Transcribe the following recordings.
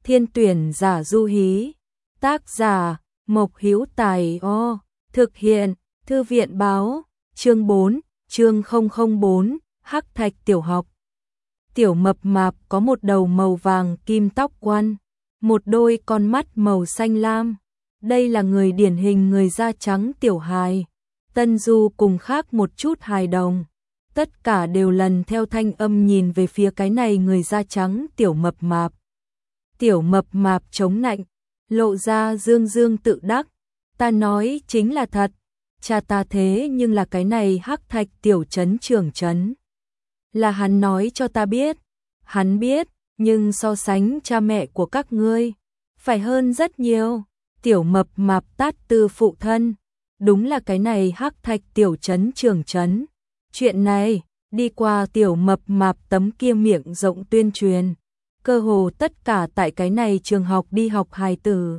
Thiên tuyển giả du hí. Tác giả Mộc Hữu Tài. Thực hiện Thư viện báo. Chương 4, chương 004, Hắc Thạch tiểu học. Tiểu mập mạp có một đầu màu vàng kim tóc quăn, một đôi con mắt màu xanh lam. Đây là người điển hình người da trắng tiểu hài. Tân Du cùng khác một chút hài đồng. Tất cả đều lần theo thanh âm nhìn về phía cái này người da trắng tiểu mập mạp. Tiểu mập mạp chống nạnh, lộ ra dương dương tự đắc. Ta nói chính là thật, cha ta thế nhưng là cái này Hắc Thạch tiểu trấn trưởng trấn. Là hắn nói cho ta biết, hắn biết, nhưng so sánh cha mẹ của các ngươi, phải hơn rất nhiều. Tiểu mập mạp tát tư phụ thân, đúng là cái này Hắc Thạch tiểu trấn trưởng trấn. Chuyện này, đi qua tiểu mập mạp tấm kia miệng rộng tuyên truyền, cơ hồ tất cả tại cái này trường học đi học hài tử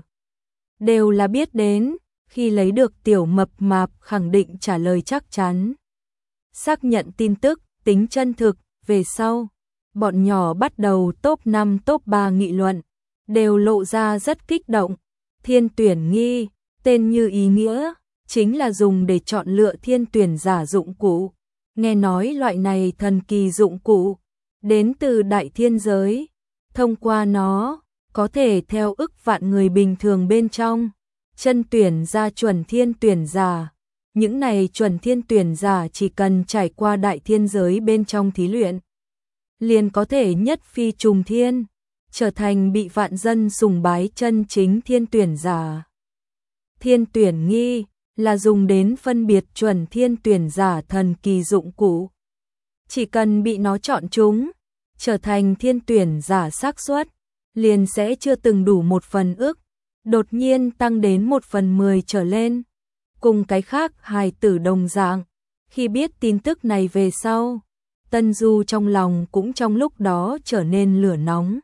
đều là biết đến. Khi lấy được tiểu mập mạp khẳng định trả lời chắc chắn, xác nhận tin tức tính chân thực, về sau bọn nhỏ bắt đầu top 5 top 3 nghị luận, đều lộ ra rất kích động. Thiên tuyển nghi, tên như ý nghĩa, chính là dùng để chọn lựa thiên tuyển giả dụng cụ. Nghe nói loại này thần kỳ dụng cụ đến từ đại thiên giới, thông qua nó có thể theo ức vạn người bình thường bên trong chân tuyển ra chuẩn thiên tuyển giả. Những này chuẩn thiên tuyển giả chỉ cần trải qua đại thiên giới bên trong thí luyện, liền có thể nhất phi trùng thiên, trở thành bị vạn dân sùng bái chân chính thiên tuyển giả. Thiên tuyển nghi là dùng đến phân biệt chuẩn thiên tuyển giả thần kỳ dụng cụ. Chỉ cần bị nó chọn chúng, trở thành thiên tuyển giả xác suất liền sẽ chưa từng đủ 1/ức, đột nhiên tăng đến 1/10 trở lên. Cùng cái khác hài tử đồng dạng, khi biết tin tức này về sau, Tân Du trong lòng cũng trong lúc đó trở nên lửa nóng.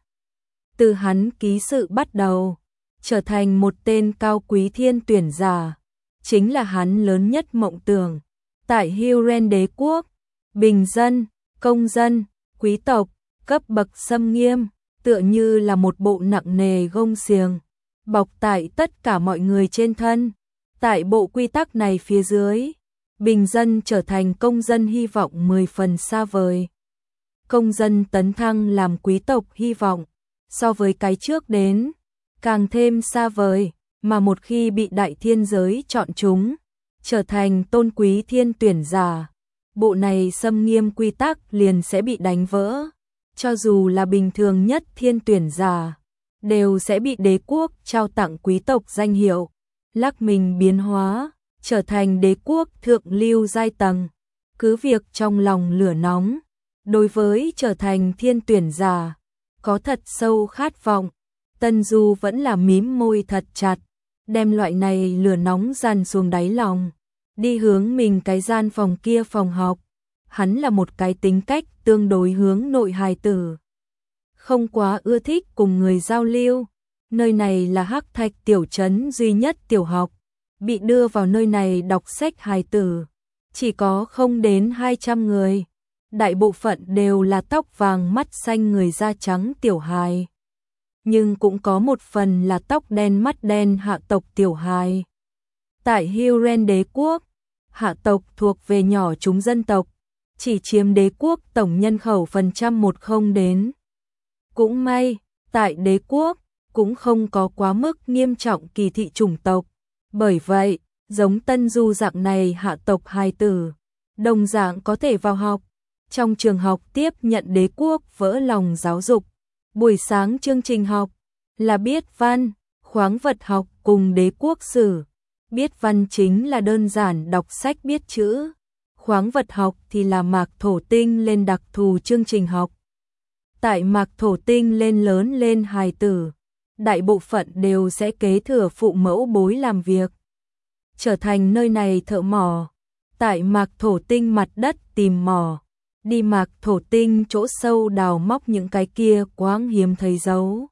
Từ hắn ký sự bắt đầu, trở thành một tên cao quý thiên tuyển giả, chính là hắn lớn nhất mộng tưởng. Tại Hyrule đế quốc, bình dân, công dân, quý tộc, cấp bậc xâm nghiêm, tựa như là một bộ nặng nề gông xiềng, bọc tại tất cả mọi người trên thân. Tại bộ quy tắc này phía dưới, bình dân trở thành công dân hy vọng 10 phần xa vời. Công dân tấn thăng làm quý tộc hy vọng, so với cái trước đến, càng thêm xa vời, mà một khi bị đại thiên giới chọn chúng, trở thành tôn quý thiên tuyển giả, bộ này xâm nghiêm quy tắc liền sẽ bị đánh vỡ. Cho dù là bình thường nhất thiên tuyển giả, đều sẽ bị đế quốc trao tặng quý tộc danh hiệu, lắc mình biến hóa, trở thành đế quốc thượng lưu giai tầng. Cứ việc trong lòng lửa nóng, đối với trở thành thiên tuyển giả, có thật sâu khát vọng, Tân Du vẫn là mím môi thật chặt, đem loại này lửa nóng dằn xuống đáy lòng, đi hướng mình cái gian phòng kia phòng học. Hắn là một cái tính cách tương đối hướng nội hài tử, không quá ưa thích cùng người giao lưu. Nơi này là Hắc Thạch tiểu trấn duy nhất tiểu học, bị đưa vào nơi này đọc sách hài tử chỉ có không đến 200 người, đại bộ phận đều là tóc vàng mắt xanh người da trắng tiểu hài, nhưng cũng có một phần là tóc đen mắt đen hạ tộc tiểu hài. Tại Hyrule đế quốc, hạ tộc thuộc về nhỏ chúng dân tộc, chỉ chiếm đế quốc tổng nhân khẩu phần trăm 10 đến. Cũng may, tại đế quốc cũng không có quá mức nghiêm trọng kỳ thị chủng tộc. Bởi vậy, giống Tân Du dạng này hạ tộc hài tử, đồng dạng có thể vào học. Trong trường học tiếp nhận đế quốc vỡ lòng giáo dục. Buổi sáng chương trình học là biết văn, khoáng vật học cùng đế quốc sử. Biết văn chính là đơn giản đọc sách biết chữ. Khoáng vật học thì là mạc thổ tinh lên đặc thù chương trình học. Tại mạc thổ tinh lên lớn lên hài tử, đại bộ phận đều sẽ kế thừa phụ mẫu bối làm việc, trở thành nơi này thợ mỏ. Tại mạc thổ tinh mặt đất tìm mỏ, đi mạc thổ tinh chỗ sâu đào móc những cái kia quáng hiếm thấy dấu.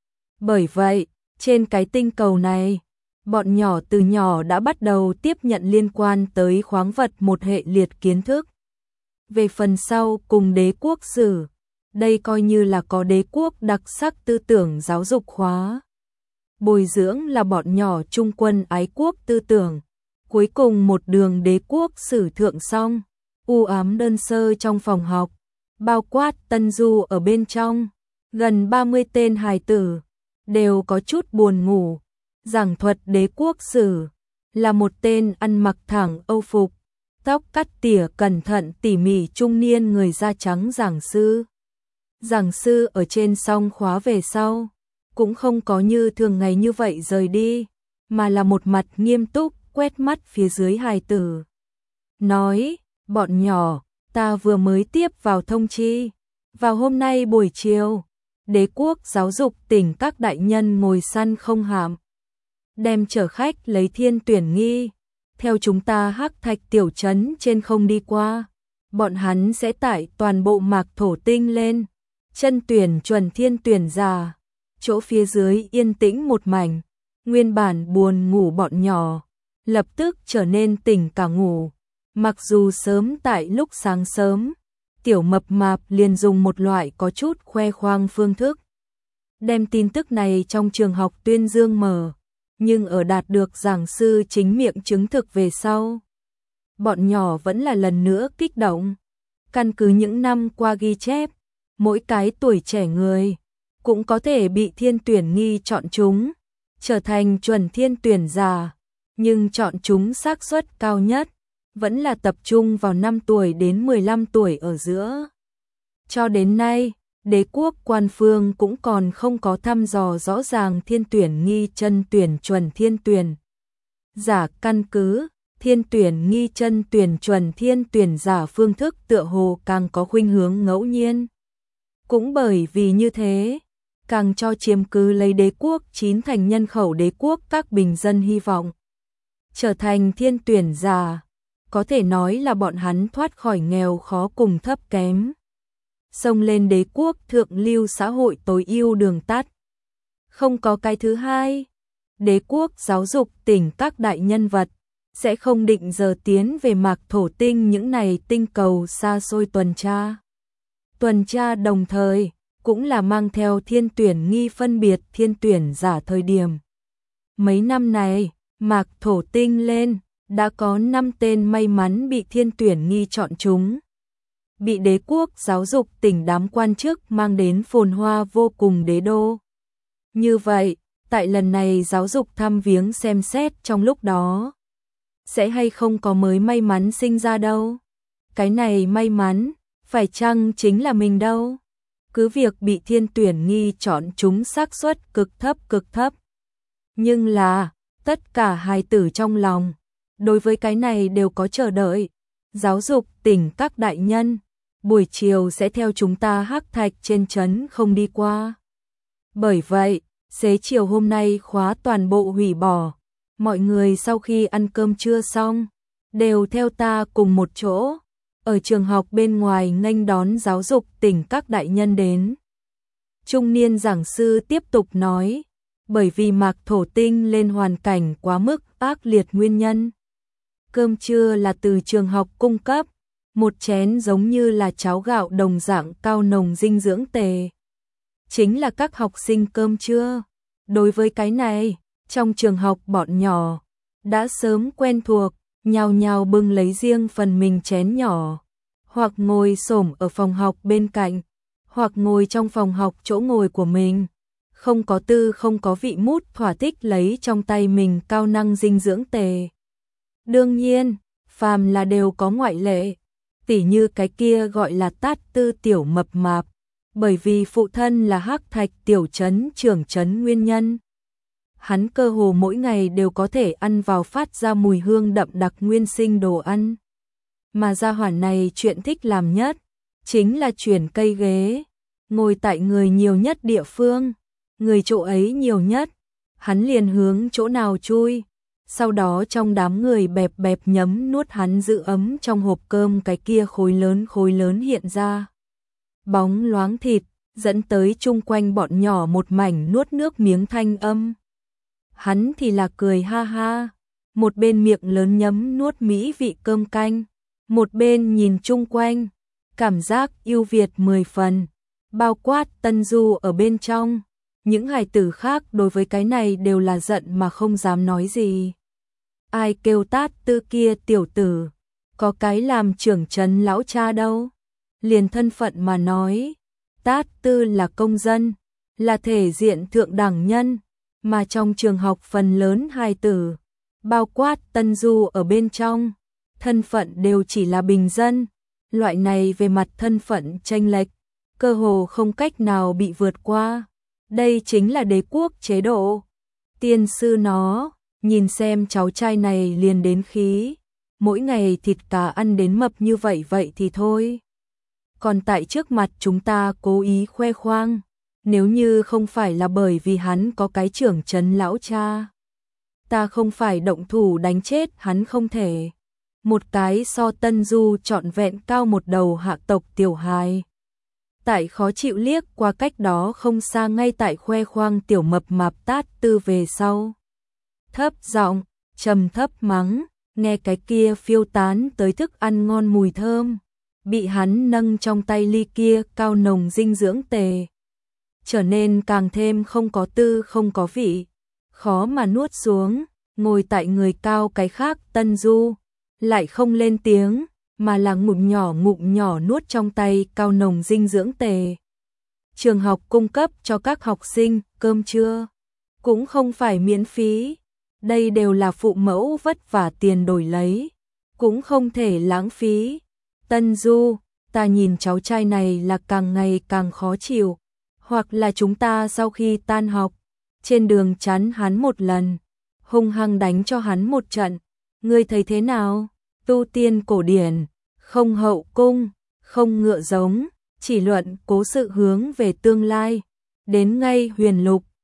Bởi vậy, trên cái tinh cầu này, bọn nhỏ từ nhỏ đã bắt đầu tiếp nhận liên quan tới khoáng vật một hệ liệt kiến thức. Về phần sau cùng đế quốc sử, đây coi như là có đế quốc đặc sắc tư tưởng giáo dục khóa. Bồi dưỡng là bọn nhỏ trung quân ái quốc tư tưởng. Cuối cùng một đường đế quốc sử thượng xong, u ám đơn sơ trong phòng học, bao quát Tân Du ở bên trong, gần 30 tên hài tử, đều có chút buồn ngủ. Giảng thuật đế quốc sử, là một tên ăn mặc thẳng âu phục, tóc cắt tỉa cẩn thận tỉ mỉ trung niên người da trắng giảng sư. Giảng sư ở trên xong khóa về sau, cũng không có như thường ngày như vậy rời đi, mà là một mặt nghiêm túc quét mắt phía dưới hài tử. Nói, bọn nhỏ, ta vừa mới tiếp vào thông chi, vào hôm nay buổi chiều, đế quốc giáo dục tỉnh các đại nhân ngồi săn không hạm, đem chở khách lấy thiên tuyển nghi, theo chúng ta Hắc Thạch tiểu trấn trên không đi qua, bọn hắn sẽ tải toàn bộ mạc thổ tinh lên, chân tuyển chuẩn thiên tuyển giả, chỗ phía dưới yên tĩnh một mảnh, nguyên bản buồn ngủ bọn nhỏ, lập tức trở nên tỉnh cả ngủ. Mặc dù sớm tại lúc sáng sớm, tiểu mập mạp liền dùng một loại có chút khoe khoang phương thức, đem tin tức này trong trường học tuyên dương mở, nhưng ở đạt được giảng sư chính miệng chứng thực về sau, bọn nhỏ vẫn là lần nữa kích động. Căn cứ những năm qua ghi chép, mỗi cái tuổi trẻ người cũng có thể bị thiên tuyển nghi chọn chúng, trở thành chuẩn thiên tuyển giả, nhưng chọn chúng xác suất cao nhất vẫn là tập trung vào 5 tuổi đến 15 tuổi ở giữa. Cho đến nay, đế quốc quan phương cũng còn không có thăm dò rõ ràng thiên tuyển nghi chân tuyển chuẩn thiên tuyển giả, căn cứ thiên tuyển nghi chân tuyển chuẩn thiên tuyển giả phương thức tựa hồ càng có khuynh hướng ngẫu nhiên. Cũng bởi vì như thế, càng cho chiếm cứ lấy đế quốc 9 thành nhân khẩu đế quốc các bình dân hy vọng trở thành thiên tuyển giả, có thể nói là bọn hắn thoát khỏi nghèo khó cùng thấp kém, xông lên đế quốc thượng lưu xã hội tối ưu đường tắt. Không có cái thứ hai, đế quốc giáo dục tỉnh các đại nhân vật sẽ không định giờ tiến về mạc thổ tinh những này tinh cầu xa xôi tuần tra. Tuần tra đồng thời cũng là mang theo thiên tuyển nghi phân biệt thiên tuyển giả thời điểm. Mấy năm này, mạc thổ tinh lên, đã có 5 tên may mắn bị thiên tuyển nghi chọn chúng. Bị đế quốc giáo dục tỉnh đám quan chức mang đến phồn hoa vô cùng đế đô. Như vậy, tại lần này giáo dục thăm viếng xem xét trong lúc đó, sẽ hay không có mới may mắn sinh ra đâu. Cái này may mắn, phải chăng chính là mình đâu. Cứ việc bị thiên tuyển nghi chọn chúng xác suất cực thấp. Nhưng là, tất cả hài tử trong lòng, đối với cái này đều có chờ đợi. Giáo dục tỉnh các đại nhân, buổi chiều sẽ theo chúng ta Hắc Thạch trên trấn không đi qua. Bởi vậy, xế chiều hôm nay khóa toàn bộ hủy bỏ. Mọi người sau khi ăn cơm trưa xong, đều theo ta cùng một chỗ, ở trường học bên ngoài nghênh đón giáo dục tỉnh các đại nhân đến. Trung niên giảng sư tiếp tục nói, bởi vì mạc thổ tinh lên hoàn cảnh quá mức ác liệt nguyên nhân. Cơm trưa là từ trường học cung cấp, một chén giống như là cháo gạo đồng dạng cao nồng dinh dưỡng tề. Chính là các học sinh cơm trưa. Đối với cái này, trong trường học bọn nhỏ đã sớm quen thuộc, nhào nhào bưng lấy riêng phần mình chén nhỏ, hoặc ngồi xổm ở phòng học bên cạnh, hoặc ngồi trong phòng học chỗ ngồi của mình, không có tư không có vị mút thỏa thích lấy trong tay mình cao năng dinh dưỡng tề. Đương nhiên, phàm là đều có ngoại lệ, tỉ như cái kia gọi là Tát Tư tiểu mập mạp, bởi vì phụ thân là Hắc Thạch tiểu trấn trưởng trấn nguyên nhân. Hắn cơ hồ mỗi ngày đều có thể ăn vào phát ra mùi hương đậm đặc nguyên sinh đồ ăn. Mà gia hỏa này chuyện thích làm nhất, chính là chuyển cây ghế, ngồi tại người nhiều nhất địa phương, người chỗ ấy nhiều nhất, hắn liền hướng chỗ nào chui, sau đó trong đám người bẹp bẹp nhấm nuốt hắn giữ ấm trong hộp cơm cái kia khối lớn hiện ra. Bóng loáng thịt, dẫn tới chung quanh bọn nhỏ một mảnh nuốt nước miếng thanh âm. Hắn thì là cười ha ha, một bên miệng lớn nhấm nuốt mỹ vị cơm canh, một bên nhìn chung quanh, cảm giác yêu Việt 10 phần. bao quát Tân Du ở bên trong. Những hài tử khác đối với cái này đều là giận mà không dám nói gì. Ai kêu Tát Tư kia tiểu tử, có cái làm trưởng trấn lão cha đâu. Liền thân phận mà nói, Tát Tư là công dân, là thể diện thượng đẳng nhân, mà trong trường học phần lớn hài tử, bao quát Tân Du ở bên trong, thân phận đều chỉ là bình dân. Loại này về mặt thân phận chênh lệch, cơ hồ không cách nào bị vượt qua. Đây chính là đế quốc chế độ. Tiên sư nó, nhìn xem cháu trai này liền đến khí, mỗi ngày thịt cá ăn đến mập như vậy thì thôi. Còn tại trước mặt chúng ta cố ý khoe khoang, nếu như không phải là bởi vì hắn có cái trưởng trấn lão cha, ta không phải động thủ đánh chết hắn không thể. Một cái so Tân Du trọn vẹn cao một đầu hạ tộc tiểu hài. Tại khó chịu liếc qua cách đó không xa ngay tại khoe khoang tiểu mập mạp Tát Tư về sau. Thấp giọng, trầm thấp mắng, nghe cái kia phiêu tán tới thức ăn ngon mùi thơm, bị hắn nâng trong tay ly kia cao nồng dinh dưỡng tề. Trở nên càng thêm không có tư không có vị, khó mà nuốt xuống, ngồi tại người cao cái khác Tân Du, lại không lên tiếng, mà là ngụm nhỏ nuốt trong tay cao nồng dinh dưỡng tề. Trường học cung cấp cho các học sinh cơm trưa, cũng không phải miễn phí, đây đều là phụ mẫu vất vả tiền đổi lấy, cũng không thể lãng phí. Tân Du, ta nhìn cháu trai này là càng ngày càng khó chịu, hoặc là chúng ta sau khi tan học, trên đường chắn hắn một lần, hung hăng đánh cho hắn một trận, ngươi thấy thế nào? Tu tiên cổ điển, không hậu cung, không ngựa giống, chỉ luận cố sự hướng về tương lai, đến ngay huyền lục,